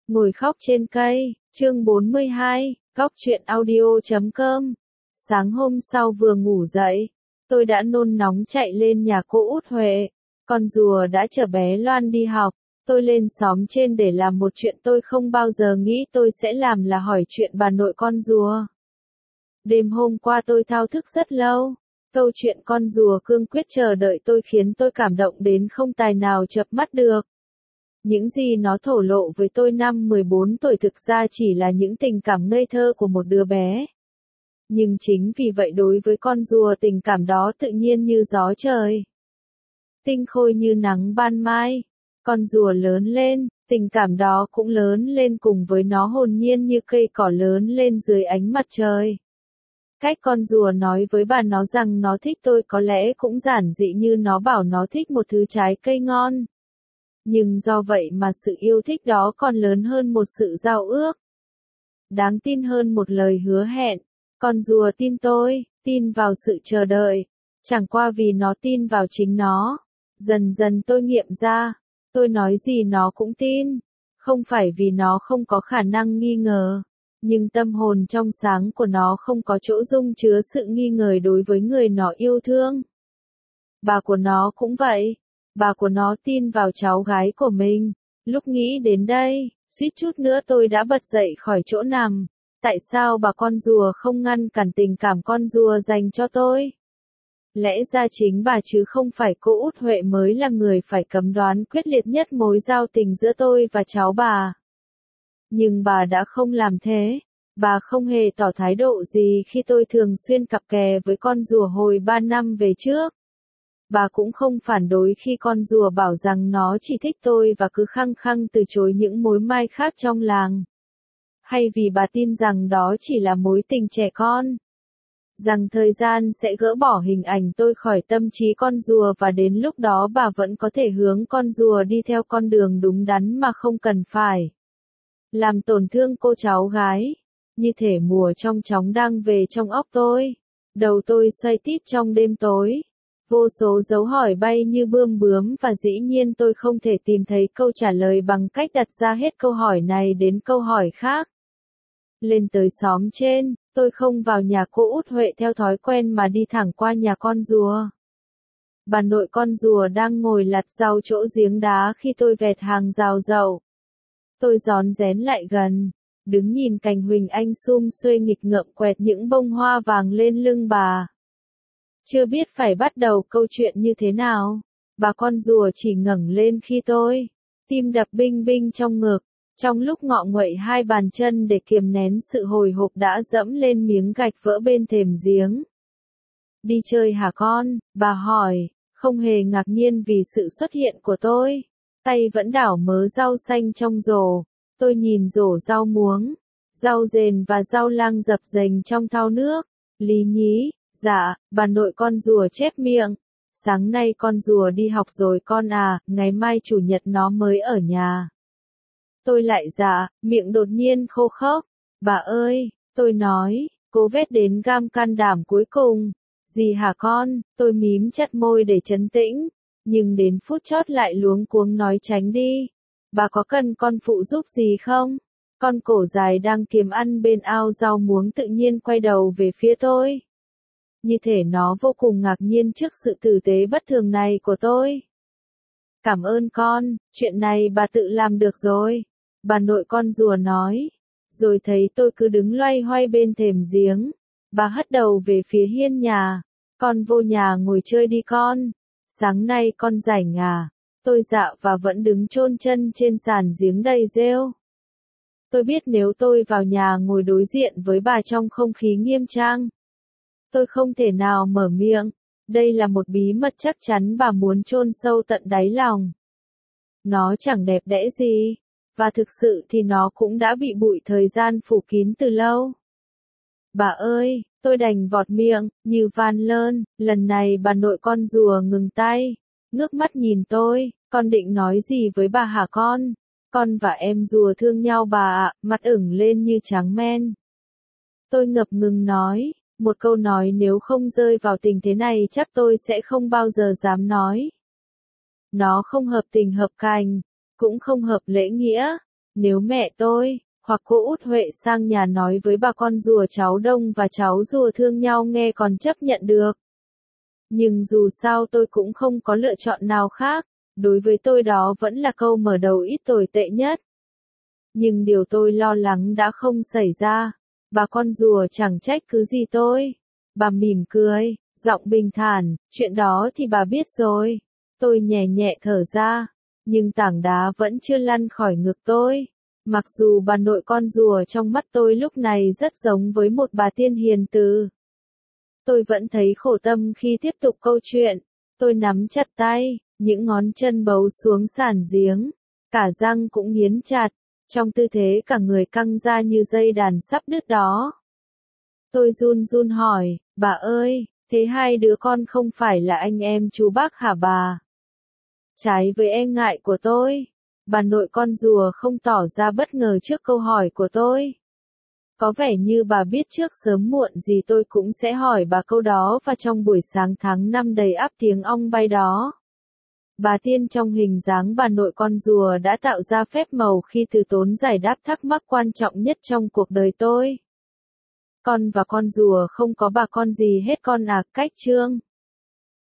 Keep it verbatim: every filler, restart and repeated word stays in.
Ngồi khóc trên cây, chương bốn mươi hai, góc truyện audio chấm com. Sáng hôm sau vừa ngủ dậy, tôi đã nôn nóng chạy lên nhà cô Út Huệ. Con rùa đã chở bé Loan đi học, tôi lên xóm trên để làm một chuyện tôi không bao giờ nghĩ tôi sẽ làm là hỏi chuyện bà nội con rùa. Đêm hôm qua tôi thao thức rất lâu, câu chuyện con rùa cương quyết chờ đợi tôi khiến tôi cảm động đến không tài nào chợp mắt được. Những gì nó thổ lộ với tôi năm mười bốn tuổi thực ra chỉ là những tình cảm ngây thơ của một đứa bé. Nhưng chính vì vậy đối với con rùa tình cảm đó tự nhiên như gió trời, tinh khôi như nắng ban mai. Con rùa lớn lên, tình cảm đó cũng lớn lên cùng với nó, hồn nhiên như cây cỏ lớn lên dưới ánh mặt trời. Cách con rùa nói với bà nó rằng nó thích tôi có lẽ cũng giản dị như nó bảo nó thích một thứ trái cây ngon. Nhưng do vậy mà sự yêu thích đó còn lớn hơn một sự giao ước, đáng tin hơn một lời hứa hẹn. Con rùa tin tôi, tin vào sự chờ đợi, chẳng qua vì nó tin vào chính nó. Dần dần tôi nghiệm ra, tôi nói gì nó cũng tin, không phải vì nó không có khả năng nghi ngờ, nhưng tâm hồn trong sáng của nó không có chỗ dung chứa sự nghi ngờ đối với người nó yêu thương. Bà của nó cũng vậy. Bà của nó tin vào cháu gái của mình. Lúc nghĩ đến đây, suýt chút nữa tôi đã bật dậy khỏi chỗ nằm. Tại sao bà con rùa không ngăn cản tình cảm con rùa dành cho tôi? Lẽ ra chính bà chứ không phải cô Út Huệ mới là người phải cấm đoán quyết liệt nhất mối giao tình giữa tôi và cháu bà. Nhưng bà đã không làm thế. Bà không hề tỏ thái độ gì khi tôi thường xuyên cặp kè với con rùa hồi ba năm về trước. Bà cũng không phản đối khi con rùa bảo rằng nó chỉ thích tôi và cứ khăng khăng từ chối những mối mai khác trong làng. Hay vì bà tin rằng đó chỉ là mối tình trẻ con. Rằng thời gian sẽ gỡ bỏ hình ảnh tôi khỏi tâm trí con rùa và đến lúc đó bà vẫn có thể hướng con rùa đi theo con đường đúng đắn mà không cần phải làm tổn thương cô cháu gái. Như thể mùa trong chóng đang về trong óc tôi. Đầu tôi xoay tít trong đêm tối. Vô số dấu hỏi bay như bươm bướm và dĩ nhiên tôi không thể tìm thấy câu trả lời bằng cách đặt ra hết câu hỏi này đến câu hỏi khác. Lên tới xóm trên, tôi không vào nhà cô Út Huệ theo thói quen mà đi thẳng qua nhà con rùa. Bà nội con rùa đang ngồi lặt rau chỗ giếng đá khi tôi vẹt hàng rào dậu. Tôi rón rén lại gần, đứng nhìn cành huỳnh anh sum xuê nghịch ngợm quẹt những bông hoa vàng lên lưng bà. Chưa biết phải bắt đầu câu chuyện như thế nào, bà con rùa chỉ ngẩng lên khi tôi, tim đập binh binh trong ngực, trong lúc ngọ nguậy hai bàn chân để kiềm nén sự hồi hộp đã dẫm lên miếng gạch vỡ bên thềm giếng. Đi chơi hả con? Bà hỏi, không hề ngạc nhiên vì sự xuất hiện của tôi. Tay vẫn đảo mớ rau xanh trong rổ, tôi nhìn rổ rau muống, rau dền và rau lang dập dềnh trong thau nước. Lý nhí. Dạ, bà nội con rùa chép miệng. Sáng nay con rùa đi học rồi con à, ngày mai chủ nhật nó mới ở nhà. Tôi lại dạ, miệng đột nhiên khô khốc. Bà ơi, tôi nói, cố vết đến gam can đảm cuối cùng. Gì hả con? Tôi mím chặt môi để trấn tĩnh, nhưng đến phút chót lại luống cuống nói tránh đi. Bà có cần con phụ giúp gì không? Con cổ dài đang kiềm ăn bên ao rau muống tự nhiên quay đầu về phía tôi. Như thể nó vô cùng ngạc nhiên trước sự tử tế bất thường này của tôi. Cảm ơn con, chuyện này bà tự làm được rồi. Bà nội con rùa nói. Rồi thấy tôi cứ đứng loay hoay bên thềm giếng. Bà hất đầu về phía hiên nhà. Con vô nhà ngồi chơi đi con. Sáng nay con rảnh à? Tôi dạ và vẫn đứng chôn chân trên sàn giếng đầy rêu. Tôi biết nếu tôi vào nhà ngồi đối diện với bà trong không khí nghiêm trang, tôi không thể nào mở miệng. Đây là một bí mật chắc chắn bà muốn chôn sâu tận đáy lòng. Nó chẳng đẹp đẽ gì, và thực sự thì nó cũng đã bị bụi thời gian phủ kín từ lâu. Bà ơi, tôi đành vọt miệng, như van lơn. Lần này bà nội con rùa ngừng tay, ngước mắt nhìn tôi. Con định nói gì với bà hả con? Con và em rùa thương nhau bà ạ, mặt ửng lên như trắng men. Tôi ngập ngừng nói. Một câu nói nếu không rơi vào tình thế này chắc tôi sẽ không bao giờ dám nói. Nó không hợp tình hợp cảnh, cũng không hợp lễ nghĩa. Nếu mẹ tôi, hoặc cô Út Huệ sang nhà nói với bà con rùa cháu Đông và cháu rùa thương nhau nghe còn chấp nhận được. Nhưng dù sao tôi cũng không có lựa chọn nào khác, đối với tôi đó vẫn là câu mở đầu ít tồi tệ nhất. Nhưng điều tôi lo lắng đã không xảy ra. Bà con rùa chẳng trách cứ gì tôi. Bà mỉm cười, giọng bình thản, chuyện đó thì bà biết rồi. Tôi nhẹ nhẹ thở ra, nhưng tảng đá vẫn chưa lăn khỏi ngực tôi. Mặc dù bà nội con rùa trong mắt tôi lúc này rất giống với một bà tiên hiền từ. Tôi vẫn thấy khổ tâm khi tiếp tục câu chuyện. Tôi nắm chặt tay, những ngón chân bấu xuống sàn giếng. Cả răng cũng nghiến chặt, trong tư thế cả người căng ra như dây đàn sắp đứt đó. Tôi run run hỏi, bà ơi, thế hai đứa con không phải là anh em chú bác hả bà? Trái với e ngại của tôi, bà nội con rùa không tỏ ra bất ngờ trước câu hỏi của tôi. Có vẻ như bà biết trước sớm muộn gì tôi cũng sẽ hỏi bà câu đó và trong buổi sáng tháng năm đầy ắp tiếng ong bay đó. Bà tiên trong hình dáng bà nội con rùa đã tạo ra phép màu khi từ tốn giải đáp thắc mắc quan trọng nhất trong cuộc đời tôi. Con và con rùa không có bà con gì hết con à, cách chương.